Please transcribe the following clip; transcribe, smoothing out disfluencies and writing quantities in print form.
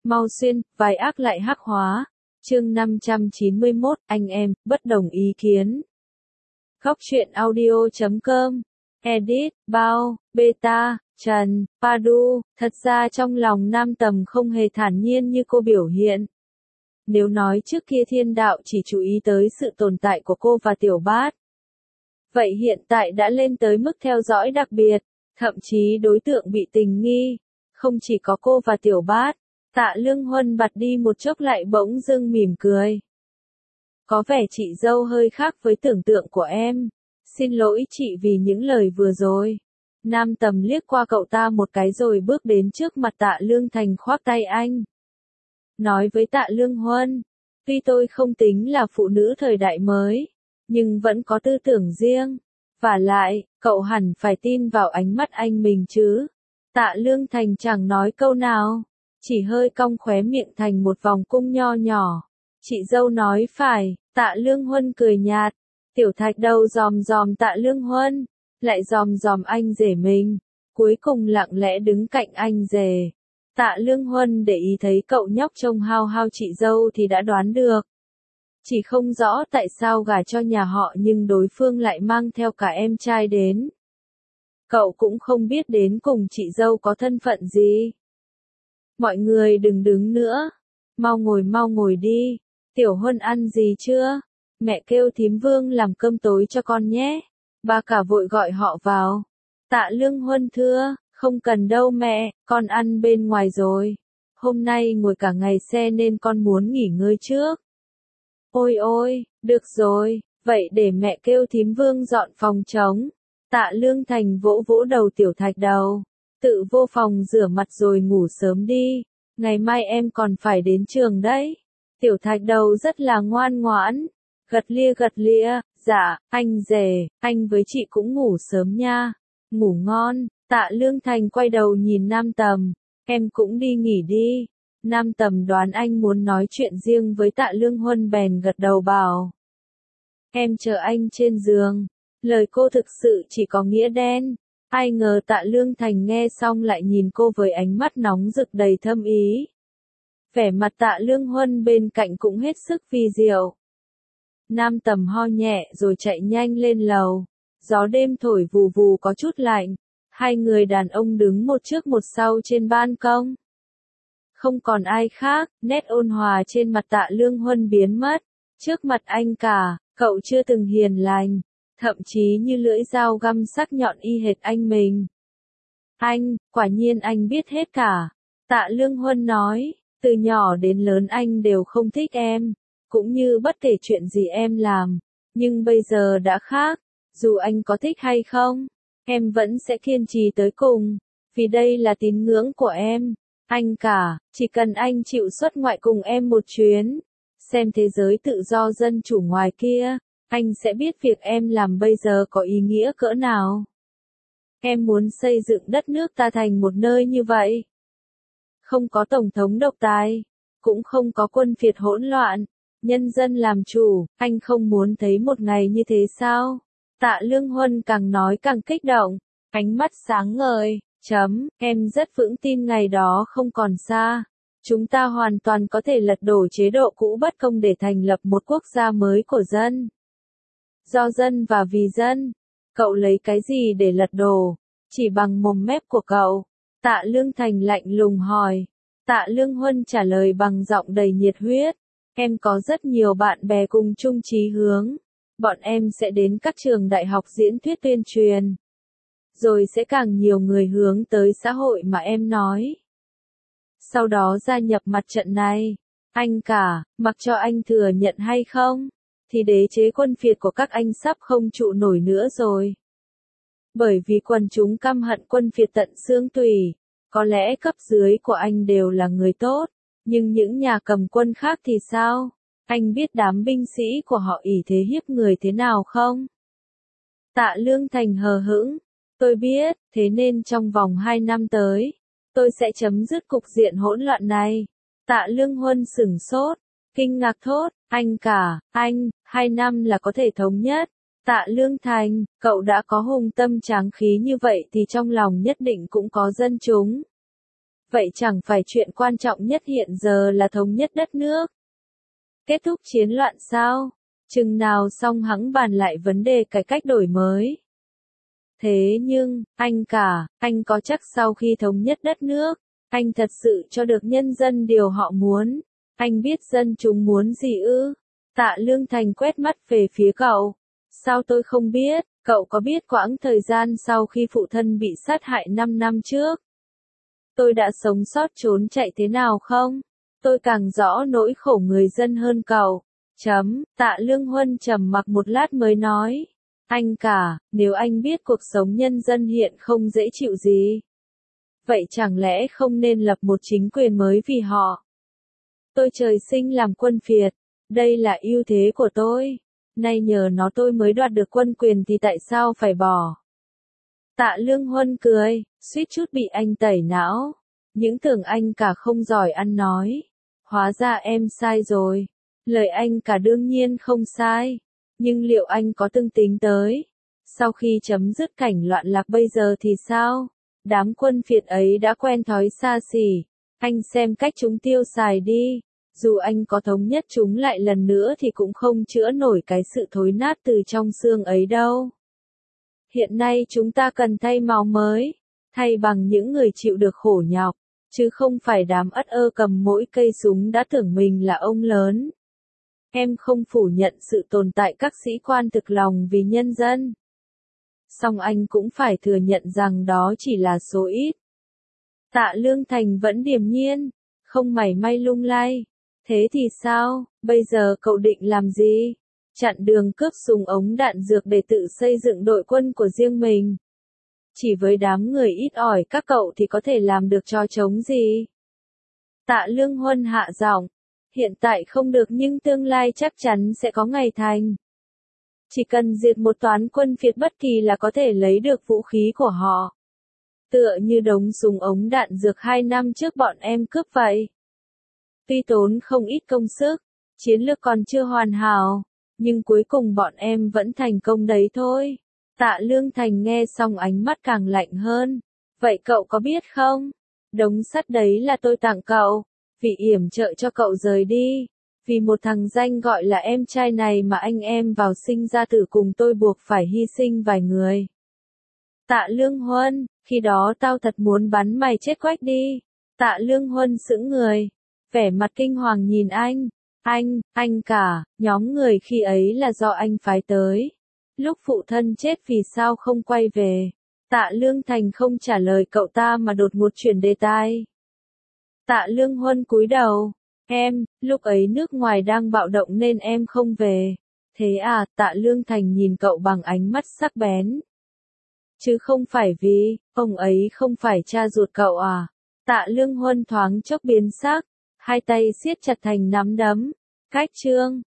Mau xuyên, vai ác lại hắc hóa. Chương 591, anh em, bất đồng ý kiến. Góc truyện audio.com. Edit, Bao, Beta, Trần, Padu. Thật ra trong lòng Nam Tầm không hề thản nhiên như cô biểu hiện. Nếu nói trước kia thiên đạo chỉ chú ý tới sự tồn tại của cô và Tiểu Bát, vậy hiện tại đã lên tới mức theo dõi đặc biệt, thậm chí đối tượng bị tình nghi. Không chỉ có cô và Tiểu Bát, Tạ Lương Huân bặt đi một chốc lại bỗng dưng mỉm cười. Có vẻ chị dâu hơi khác với tưởng tượng của em. Xin lỗi chị vì những lời vừa rồi. Nam Tầm liếc qua cậu ta một cái rồi bước đến trước mặt Tạ Lương Thành khoác tay anh. Nói với Tạ Lương Huân, tuy tôi không tính là phụ nữ thời đại mới, nhưng vẫn có tư tưởng riêng. Vả lại, cậu hẳn phải tin vào ánh mắt anh mình chứ. Tạ Lương Thành chẳng nói câu nào, chỉ hơi cong khóe miệng thành một vòng cung nho nhỏ. Chị dâu nói phải. Tạ Lương Huân cười nhạt. Tiểu Thạch Đầu dòm dòm Tạ Lương Huân, lại dòm dòm anh rể mình, cuối cùng lặng lẽ đứng cạnh anh rể. Tạ Lương Huân để ý thấy cậu nhóc trông hao hao chị dâu thì đã đoán được. Chỉ không rõ tại sao gả cho nhà họ nhưng đối phương lại mang theo cả em trai đến. Cậu cũng không biết đến cùng chị dâu có thân phận gì. Mọi người đừng đứng nữa, mau ngồi đi. Tiểu Huân ăn gì chưa? Mẹ kêu thím Vương làm cơm tối cho con nhé. Ba cả vội gọi họ vào. Tạ Lương Huân thưa, không cần đâu mẹ, con ăn bên ngoài rồi. Hôm nay ngồi cả ngày xe nên con muốn nghỉ ngơi trước. Ôi ôi, được rồi, vậy để mẹ kêu thím Vương dọn phòng trống. Tạ Lương Thành vỗ vỗ đầu Tiểu Thạch Đầu. Tự vô phòng rửa mặt rồi ngủ sớm đi. Ngày mai em còn phải đến trường đấy. Tiểu Thạch Đầu rất là ngoan ngoãn. Gật lia, dạ, anh rể, anh với chị cũng ngủ sớm nha. Ngủ ngon. Tạ Lương Thành quay đầu nhìn Nam Tầm. Em cũng đi nghỉ đi. Nam Tầm đoán anh muốn nói chuyện riêng với Tạ Lương Huân bèn gật đầu bảo. Em chờ anh trên giường. Lời cô thực sự chỉ có nghĩa đen. Ai ngờ Tạ Lương Thành nghe xong lại nhìn cô với ánh mắt nóng rực đầy thâm ý. Vẻ mặt Tạ Lương Huân bên cạnh cũng hết sức vi diệu. Nam Tầm ho nhẹ rồi chạy nhanh lên lầu. Gió đêm thổi vù vù có chút lạnh. Hai người đàn ông đứng một trước một sau trên ban công. Không còn ai khác, nét ôn hòa trên mặt Tạ Lương Huân biến mất. Trước mặt anh cả, cậu chưa từng hiền lành, thậm chí như lưỡi dao găm sắc nhọn y hệt anh mình. Anh, quả nhiên anh biết hết cả. Tạ Lương Huân nói, từ nhỏ đến lớn anh đều không thích em, cũng như bất kể chuyện gì em làm. Nhưng bây giờ đã khác, dù anh có thích hay không, em vẫn sẽ kiên trì tới cùng, vì đây là tín ngưỡng của em. Anh cả, chỉ cần anh chịu xuất ngoại cùng em một chuyến, xem thế giới tự do dân chủ ngoài kia, anh sẽ biết việc em làm bây giờ có ý nghĩa cỡ nào. Em muốn xây dựng đất nước ta thành một nơi như vậy. Không có tổng thống độc tài, cũng không có quân phiệt hỗn loạn, nhân dân làm chủ, anh không muốn thấy một ngày như thế sao? Tạ Lương Huân càng nói càng kích động, ánh mắt sáng ngời. Em rất vững tin ngày đó không còn xa. Chúng ta hoàn toàn có thể lật đổ chế độ cũ bất công để thành lập một quốc gia mới của dân. Do dân và vì dân. Cậu lấy cái gì để lật đổ? Chỉ bằng mồm mép của cậu. Tạ Lương Thành lạnh lùng hỏi. Tạ Lương Huân trả lời bằng giọng đầy nhiệt huyết. Em có rất nhiều bạn bè cùng chung chí hướng. Bọn em sẽ đến các trường đại học diễn thuyết tuyên truyền. Rồi sẽ càng nhiều người hướng tới xã hội mà em nói. Sau đó gia nhập mặt trận này. Anh cả, mặc cho anh thừa nhận hay không, thì đế chế quân phiệt của các anh sắp không trụ nổi nữa rồi. Bởi vì quần chúng căm hận quân phiệt tận xương tủy. Có lẽ cấp dưới của anh đều là người tốt, nhưng những nhà cầm quân khác thì sao? Anh biết đám binh sĩ của họ ỷ thế hiếp người thế nào không? Tạ Lương Thành hờ hững. Tôi biết, thế nên trong vòng 2 năm tới, tôi sẽ chấm dứt cục diện hỗn loạn này. Tạ Lương Huân sửng sốt, kinh ngạc thốt, anh cả, 2 năm là có thể thống nhất. Tạ Lương Thành, cậu đã có hùng tâm tráng khí như vậy thì trong lòng nhất định cũng có dân chúng. Vậy chẳng phải chuyện quan trọng nhất hiện giờ là thống nhất đất nước? Kết thúc chiến loạn sao? Chừng nào xong hẵng bàn lại vấn đề cải cách đổi mới. Thế nhưng, anh có chắc sau khi thống nhất đất nước, anh thật sự cho được nhân dân điều họ muốn? Anh biết dân chúng muốn gì ư? Tạ Lương Thành quét mắt về phía cậu. Sao tôi không biết, cậu có biết quãng thời gian sau khi phụ thân bị sát hại 5 năm trước? Tôi đã sống sót trốn chạy thế nào không? Tôi càng rõ nỗi khổ người dân hơn cậu. Tạ Lương Huân trầm mặc một lát mới nói. Nếu anh biết cuộc sống nhân dân hiện không dễ chịu gì, vậy chẳng lẽ không nên lập một chính quyền mới vì họ? Tôi trời sinh làm quân phiệt, đây là ưu thế của tôi. Nay nhờ nó tôi mới đoạt được quân quyền thì tại sao phải bỏ? Tạ Lương Huân cười, suýt chút bị anh tẩy não. Những tưởng anh cả không giỏi ăn nói. Hóa ra em sai rồi. Lời anh cả đương nhiên không sai. Nhưng liệu anh có từng tính tới? Sau khi chấm dứt cảnh loạn lạc bây giờ thì sao? Đám quân phiệt ấy đã quen thói xa xỉ. Anh xem cách chúng tiêu xài đi. Dù anh có thống nhất chúng lại lần nữa thì cũng không chữa nổi cái sự thối nát từ trong xương ấy đâu. Hiện nay chúng ta cần thay máu mới, thay bằng những người chịu được khổ nhọc, chứ không phải đám ất ơ cầm mỗi cây súng đã tưởng mình là ông lớn. Em không phủ nhận sự tồn tại các sĩ quan thực lòng vì nhân dân. Song anh cũng phải thừa nhận rằng đó chỉ là số ít. Tạ Lương Thành vẫn điềm nhiên, không mảy may lung lay. Thế thì sao, bây giờ cậu định làm gì? Chặn đường cướp súng ống đạn dược để tự xây dựng đội quân của riêng mình. Chỉ với đám người ít ỏi các cậu thì có thể làm được trò trống gì? Tạ Lương Huân hạ giọng. Hiện tại không được nhưng tương lai chắc chắn sẽ có ngày thành. Chỉ cần diệt một toán quân phiệt bất kỳ là có thể lấy được vũ khí của họ. Tựa như đống súng ống đạn dược 2 năm trước bọn em cướp vậy. Tuy tốn không ít công sức, chiến lược còn chưa hoàn hảo, nhưng cuối cùng bọn em vẫn thành công đấy thôi. Tạ Lương Thành nghe xong ánh mắt càng lạnh hơn. Vậy cậu có biết không? Đống sắt đấy là tôi tặng cậu, vì yểm trợ cho cậu rời đi. Vì một thằng danh gọi là em trai này mà anh em vào sinh ra tử cùng tôi buộc phải hy sinh vài người. Tạ Lương Huân, khi đó tao thật muốn bắn mày chết quách đi. Tạ Lương Huân sững người, vẻ mặt kinh hoàng nhìn anh. Nhóm người khi ấy là do anh phái tới. Lúc phụ thân chết vì sao không quay về? Tạ Lương Thành không trả lời cậu ta mà đột ngột chuyển đề tài. Tạ Lương Huân cúi đầu. Lúc ấy nước ngoài đang bạo động nên em không về. Thế à, Tạ Lương Thành nhìn cậu bằng ánh mắt sắc bén. Chứ không phải vì, ông ấy không phải cha ruột cậu à? Tạ Lương Huân thoáng chốc biến sắc, hai tay siết chặt thành nắm đấm. Cách chương